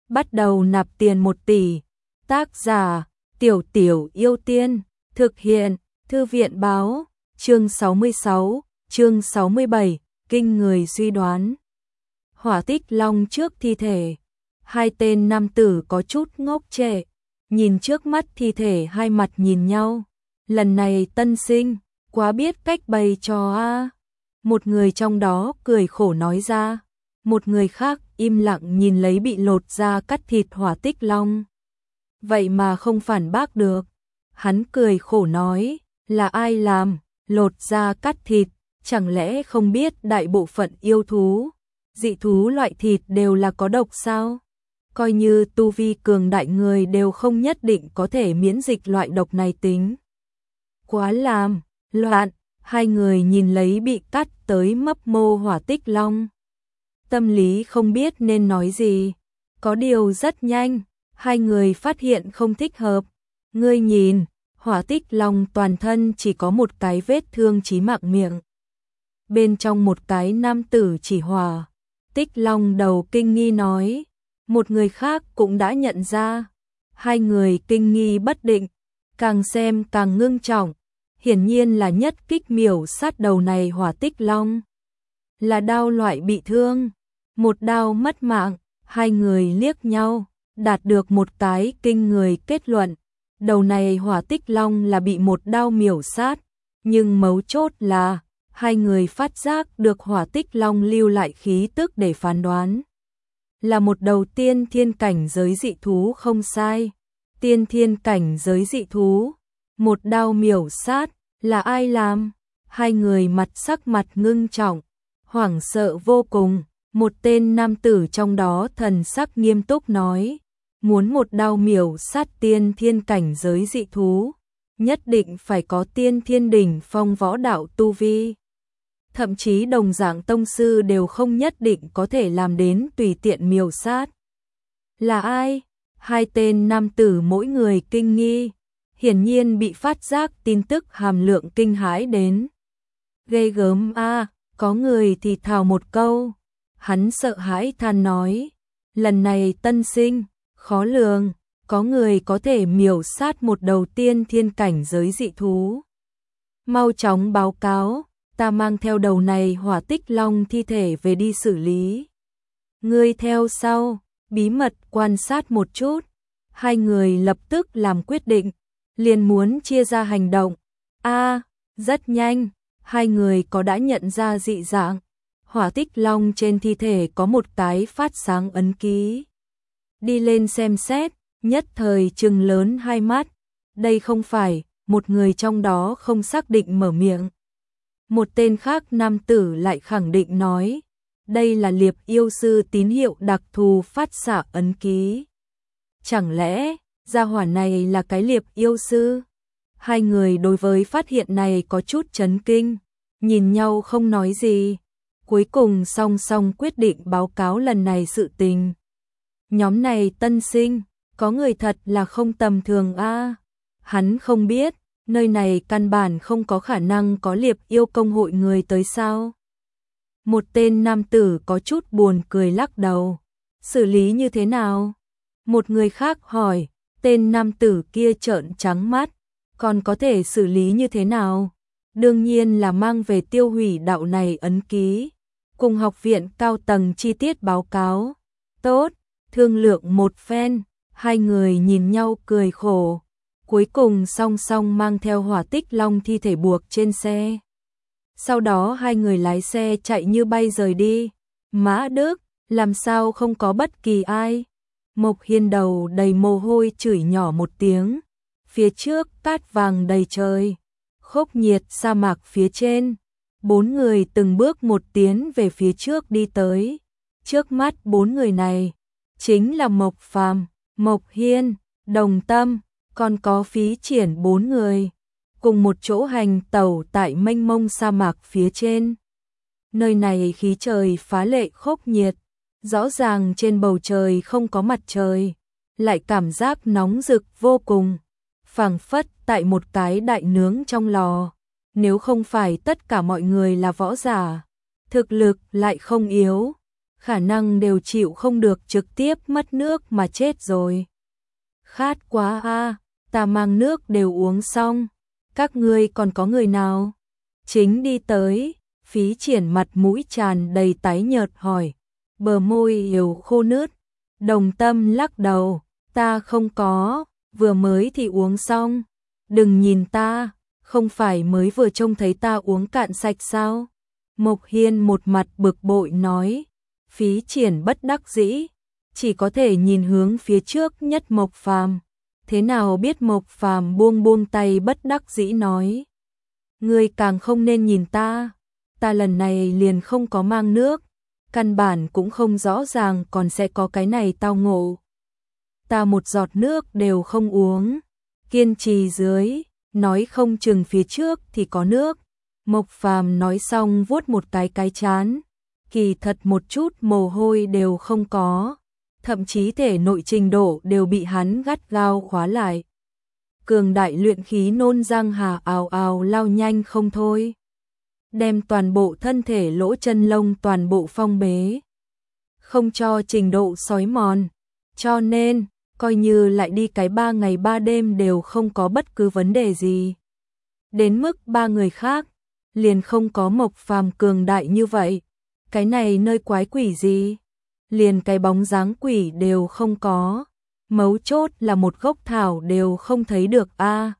bắt đầu nạp tiền 1 tỷ. Tác giả: Tiểu Tiểu Yêu Tiên, thực hiện: Thư viện báo, chương 66, chương 67, kinh người suy đoán. Hỏa Tích Long trước thi thể, hai tên nam tử có chút ngốc trệ, nhìn trước mắt thi thể hai mặt nhìn nhau. Lần này tân sinh, quá biết cách bày trò a. Một người trong đó cười khổ nói ra, một người khác im lặng nhìn lấy bị lột da cắt thịt Hỏa Tích Long. Vậy mà không phản bác được. Hắn cười khổ nói, là ai làm, lột da cắt thịt, chẳng lẽ không biết đại bộ phận yêu thú, dị thú loại thịt đều là có độc sao? Coi như tu vi cường đại người đều không nhất định có thể miễn dịch loại độc này tính. Quá làm, loạn, hai người nhìn lấy bị cắt tới mấp mô Hỏa Tích Long. Tâm lý không biết nên nói gì, có điều rất nhanh, hai người phát hiện không thích hợp. Ngươi nhìn, Hỏa Tích Long toàn thân chỉ có một cái vết thương chí mạng miệng. Bên trong một cái nam tử chỉ Hỏa Tích Long đầu kinh nghi nói, một người khác cũng đã nhận ra. Hai người kinh nghi bất định, càng xem càng ngưng trọng, hiển nhiên là nhất kích miểu sát đầu này Hỏa Tích Long. Là đao loại bị thương, một đao mất mạng. Hai người liếc nhau, đạt được một cái kinh người kết luận. Đầu này Hỏa Tích Long là bị một đao miểu sát, nhưng mấu chốt là hai người phát giác được Hỏa Tích Long lưu lại khí tức để phán đoán. Là một đầu tiên thiên cảnh giới dị thú không sai. Tiên thiên cảnh giới dị thú, một đao miểu sát, là ai làm? Hai người sắc mặt ngưng trọng, hoảng sợ vô cùng. Một tên nam tử trong đó thần sắc nghiêm túc nói, muốn một đao miểu sát tiên thiên cảnh giới dị thú, nhất định phải có tiên thiên đỉnh phong võ đạo tu vi. Thậm chí đồng dạng tông sư đều không nhất định có thể làm đến tùy tiện miểu sát. Là ai? Hai tên nam tử mỗi người kinh nghi, hiển nhiên bị phát giác tin tức hàm lượng kinh hãi đến. Ghê gớm a, có người thì thào một câu. Hắn sợ hãi than nói, lần này tân sinh, khó lường, có người có thể miểu sát một đầu tiên thiên cảnh giới dị thú. Mau chóng báo cáo, ta mang theo đầu này Hỏa Tích Long thi thể về đi xử lý. Ngươi theo sau, bí mật quan sát một chút. Hai người lập tức làm quyết định, liền muốn chia ra hành động. Rất nhanh, hai người có đã nhận ra dị dạng. Hỏa Tích Long trên thi thể có một cái phát sáng ấn ký. Đi lên xem xét, nhất thời trừng lớn hai mắt. Đây không phải, một người trong đó không xác định mở miệng. Một tên khác nam tử lại khẳng định nói, đây là liệp yêu sư tín hiệu đặc thù phát xạ ấn ký. Chẳng lẽ, gia hỏa này là cái liệp yêu sư? Hai người đối với phát hiện này có chút chấn kinh, nhìn nhau không nói gì. Cuối cùng song song quyết định báo cáo lần này sự tình. Nhóm này tân sinh, có người thật là không tầm thường a. Hắn không biết, nơi này căn bản không có khả năng có liệp yêu công hội người tới sao. Một tên nam tử có chút buồn cười lắc đầu. Xử lý như thế nào? Một người khác hỏi, tên nam tử kia trợn trắng mắt. Còn có thể xử lý như thế nào? Đương nhiên là mang về tiêu hủy đạo này ấn ký. Cùng học viện cao tầng chi tiết báo cáo. Tốt, thương lượng một phen, hai người nhìn nhau cười khổ. Cuối cùng song song mang theo Hỏa Tích Long thi thể buộc trên xe. Sau đó hai người lái xe chạy như bay rời đi. Mã Đức, làm sao không có bất kỳ ai? Mộc Hiên đầu đầy mồ hôi chửi nhỏ một tiếng. Phía trước cát vàng đầy trời, khốc nhiệt sa mạc phía trên. Bốn người từng bước một tiến về phía trước đi tới. Trước mắt bốn người này chính là Mộc Phàm, Mộc Hiên, Đồng Tâm, còn có Phí Triển bốn người, cùng một chỗ hành tẩu tại mênh mông sa mạc phía trên. Nơi này khí trời phá lệ khốc nhiệt, rõ ràng trên bầu trời không có mặt trời, lại cảm giác nóng rực vô cùng, phảng phất tại một cái đại nướng trong lò. Nếu không phải tất cả mọi người là võ giả, thực lực lại không yếu, khả năng đều chịu không được trực tiếp mất nước mà chết rồi. Khát quá a, ta mang nước đều uống xong, các ngươi còn có người nào? Chính đi tới, Phí Triển mặt mũi tràn đầy tái nhợt hỏi, bờ môi yếu khô nứt. Đồng Tâm lắc đầu, ta không có, vừa mới thì uống xong, đừng nhìn ta, không phải mới vừa trông thấy ta uống cạn sạch sao? Mộc Hiên một mặt bực bội nói. Phí Triển bất đắc dĩ, chỉ có thể nhìn hướng phía trước nhất Mộc Phàm. Thế nào biết Mộc Phàm buông buông tay bất đắc dĩ nói. Ngươi càng không nên nhìn ta lần này liền không có mang nước, căn bản cũng không rõ ràng còn sẽ có cái này tao ngộ. Ta một giọt nước đều không uống, kiên trì dưới, nói không chừng phía trước thì có nước. Mộc Phàm nói xong vuốt một cái trán, kỳ thật một chút mồ hôi đều không có, thậm chí thể nội trình độ đều bị hắn gắt gao khóa lại. Cường đại luyện khí nôn răng hà ào ào lao nhanh không thôi, đem toàn bộ thân thể lỗ chân lông toàn bộ phong bế, không cho trình độ xói mòn, cho nên coi như lại đi cái 3 ngày 3 đêm đều không có bất cứ vấn đề gì. Đến mức 3 người khác liền không có Mộc Phàm cường đại như vậy. Cái này nơi quái quỷ gì? Liền cái bóng dáng quỷ đều không có. Mấu chốt là một gốc thảo đều không thấy được a.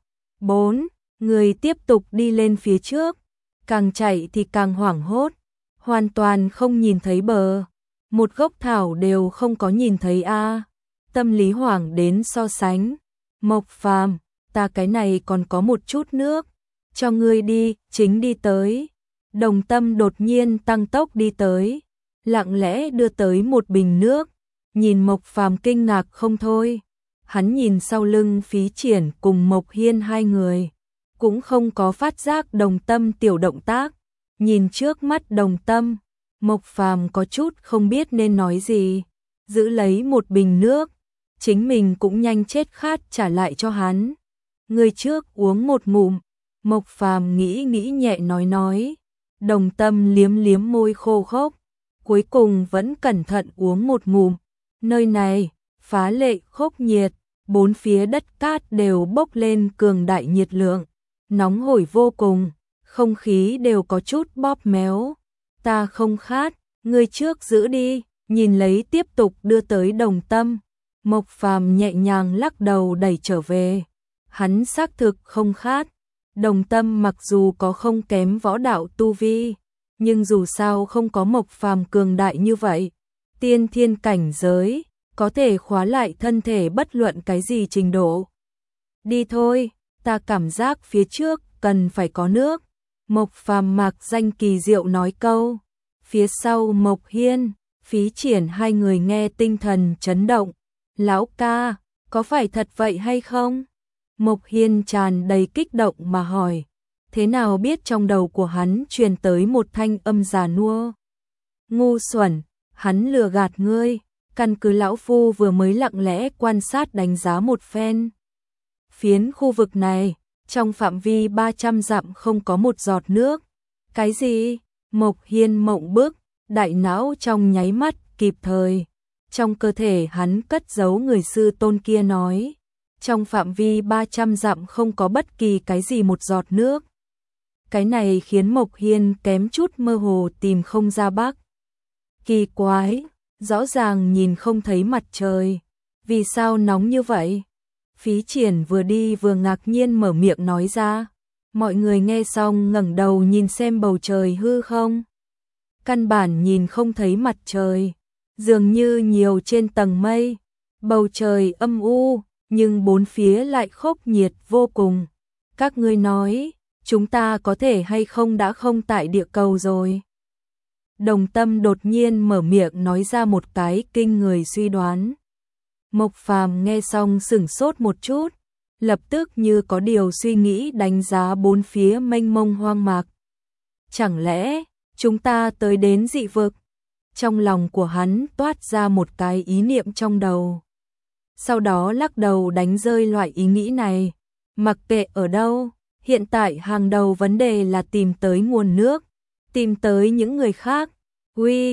4 người tiếp tục đi lên phía trước, càng chạy thì càng hoảng hốt, hoàn toàn không nhìn thấy bờ. Một gốc thảo đều không có nhìn thấy a. Tâm lý hoảng đến so sánh. Mộc Phàm, ta cái này còn có một chút nước, cho ngươi đi. Chính đi tới, Đồng Tâm đột nhiên tăng tốc đi tới, lặng lẽ đưa tới một bình nước, nhìn Mộc Phàm kinh ngạc không thôi. Hắn nhìn sau lưng Phí Triển cùng Mộc Hiên hai người, cũng không có phát giác Đồng Tâm tiểu động tác, nhìn trước mắt Đồng Tâm, Mộc Phàm có chút không biết nên nói gì, giữ lấy một bình nước, chính mình cũng nhanh chết khát trả lại cho hắn. Người trước uống một ngụm. Mộc Phàm nghĩ nhẹ nói. Đồng Tâm liếm liếm môi khô khốc, cuối cùng vẫn cẩn thận uống một ngụm. Nơi này phá lệ khốc nhiệt, bốn phía đất cát đều bốc lên cường đại nhiệt lượng, nóng hổi vô cùng, không khí đều có chút bóp méo. Ta không khát, ngươi trước giữ đi. Nhìn lấy tiếp tục đưa tới Đồng Tâm, Mộc Phàm nhẹ nhàng lắc đầu đẩy trở về. Hắn xác thực không khát. Đồng Tâm mặc dù có không kém võ đạo tu vi, nhưng dù sao không có Mộc Phàm cường đại như vậy. Tiên thiên cảnh giới, có thể khóa lại thân thể bất luận cái gì trình độ. Đi thôi, ta cảm giác phía trước cần phải có nước. Mộc Phàm mạc danh kỳ diệu nói câu. Phía sau Mộc Hiên, Phí Triển hai người nghe tinh thần chấn động. Lão ca, có phải thật vậy hay không? Mộc Hiên tràn đầy kích động mà hỏi. Thế nào biết trong đầu của hắn truyền tới một thanh âm già nua? Ngu xuẩn, hắn lừa gạt ngươi, căn cứ lão phu vừa mới lặng lẽ quan sát đánh giá một phen. Phiến khu vực này, trong phạm vi 300 dặm không có một giọt nước. Cái gì? Mộc Hiên mộng bức, đại não trong nháy mắt kịp thời. Trong cơ thể hắn cất giấu người sư tôn kia nói. Trong phạm vi 300 dặm không có bất kỳ cái gì một giọt nước. Cái này khiến Mộc Hiên kém chút mơ hồ tìm không ra bắc. Kỳ quái, rõ ràng nhìn không thấy mặt trời. Vì sao nóng như vậy? Phí Triển vừa đi vừa ngạc nhiên mở miệng nói ra. Mọi người nghe xong ngẩng đầu nhìn xem bầu trời hư không. Căn bản nhìn không thấy mặt trời, dường như nhiều trên tầng mây. Bầu trời âm u, nhưng bốn phía lại khốc nhiệt vô cùng. Các ngươi nói, chúng ta có thể hay không đã không tại địa cầu rồi? Đồng Tâm đột nhiên mở miệng nói ra một cái kinh người suy đoán. Mộc Phàm nghe xong sửng sốt một chút, lập tức như có điều suy nghĩ đánh giá bốn phía mênh mông hoang mạc. Chẳng lẽ chúng ta tới đến dị vực? Trong lòng của hắn toát ra một cái ý niệm trong đầu. Sau đó lắc đầu đánh rơi loại ý nghĩ này. Mặc kệ ở đâu, hiện tại hàng đầu vấn đề là tìm tới nguồn nước, tìm tới những người khác. Uy,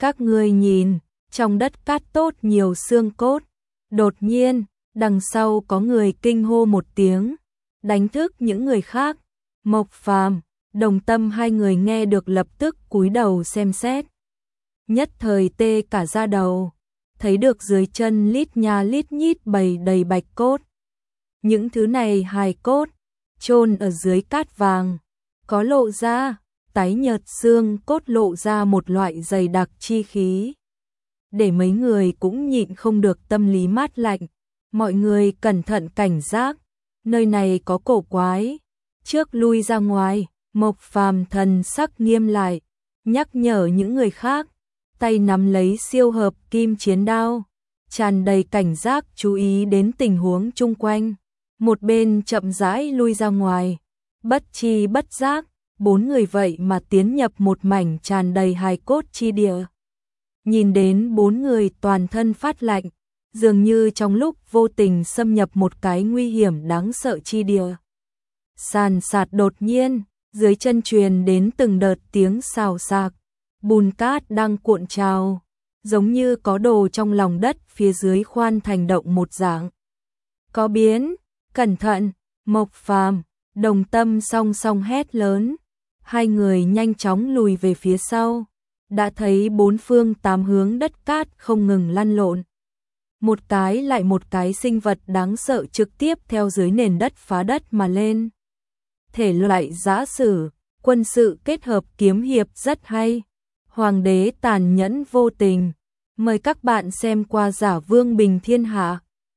Các ngươi nhìn, trong đất cát tốt nhiều xương cốt. Đột nhiên, đằng sau có người kinh hô một tiếng, đánh thức những người khác. Mộc Phàm, Đồng Tâm hai người nghe được lập tức cúi đầu xem xét. Nhất thời tê cả da đầu, thấy được dưới chân lít nha lít nhít bầy đầy bạch cốt. Những thứ này hài cốt, chôn ở dưới cát vàng, có lộ ra, tái nhợt xương cốt lộ ra một loại dày đặc chi khí. Để mấy người cũng nhịn không được tâm lý mát lạnh, mọi người cẩn thận cảnh giác, nơi này có cổ quái, trước lui ra ngoài. Mộc Phàm thần sắc nghiêm lại, nhắc nhở những người khác, tay nắm lấy siêu hợp kim chiến đao, tràn đầy cảnh giác chú ý đến tình huống chung quanh. Một bên chậm rãi lui ra ngoài, bất chi bất giác, 4 người vậy mà tiến nhập một mảnh tràn đầy hài cốt chi địa. Nhìn đến 4 người toàn thân phát lạnh, dường như trong lúc vô tình xâm nhập một cái nguy hiểm đáng sợ chi địa. Sàn sạt đột nhiên, dưới chân truyền đến từng đợt tiếng xào xạc, bùn cát đang cuộn trào, giống như có đồ trong lòng đất phía dưới khoan thành động một dạng. Có biến, cẩn thận, Mộc Phàm, Đồng Tâm song song hét lớn, hai người nhanh chóng lùi về phía sau, đã thấy 4 phương 8 hướng đất cát không ngừng lăn lộn. Một cái lại một cái sinh vật đáng sợ trực tiếp theo dưới nền đất phá đất mà lên. Thể loại giã sử, quân sự kết hợp kiếm hiệp rất hay. Hoàng đế tàn nhẫn vô tình. Mời các bạn xem qua Giả Vương Bình Thiên Hạ.